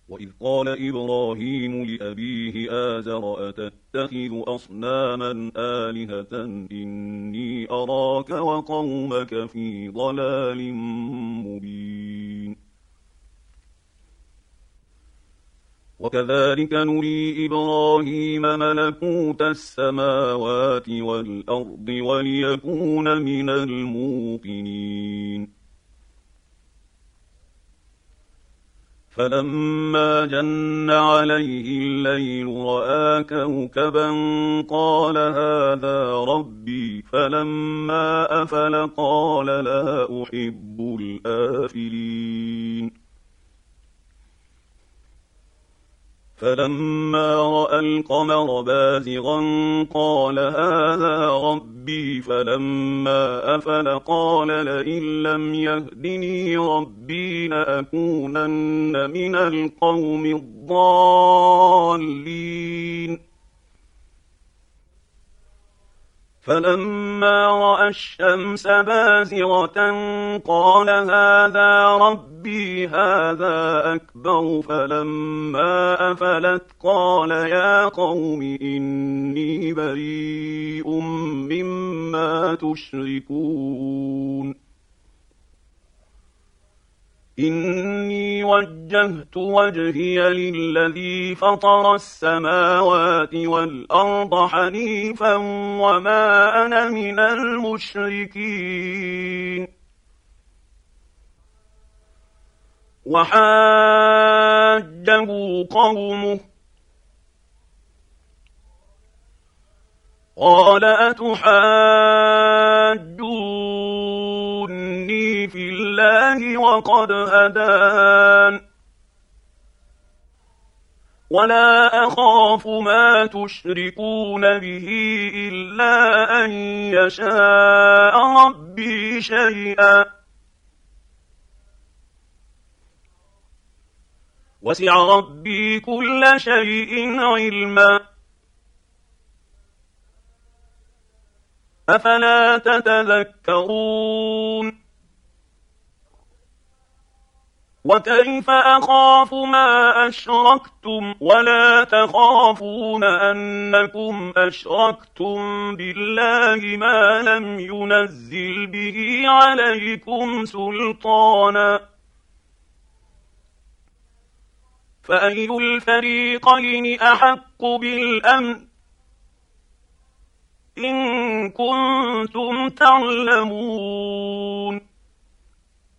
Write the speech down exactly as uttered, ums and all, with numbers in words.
وإذ قال إبراهيم لأبيه آزر أتتخذ أصناما آلهة إني أراك وقومك في ضلال مبين. وكذلك نري إبراهيم ملكوت السماوات والأرض وليكون من الموقنين. فلما جن عليه الليل رأى كوكبا قال هذا ربي، فلما أفل قال لا أحب الآفلين. فلما رأى القمر بازغا قال هذا ربي، فلما أفل قال لئن لم يهدني ربي لأكونن من القوم الضالين. فلما رأى الشمس بازغة قال هذا ربي هذا أكبر، فلما أفلت قال يا قوم إني بريء مما تشركون. إني وجهت وجهي للذي فطر السماوات والأرض حنيفا وما أنا من المشركين. وحاجه قومه قال أتحاجوني في الله وقد هدان ولا أخاف ما تشركون به إلا أن يشاء ربي شيئا وسع ربي كل شيء علما أفلا تتذكرون. وكيف أخاف ما أشركتم ولا تخافون أنكم أشركتم بالله ما لم ينزل به عليكم سلطانا فأي الفريقين أحق بالأمن إن كنتم تعلمون.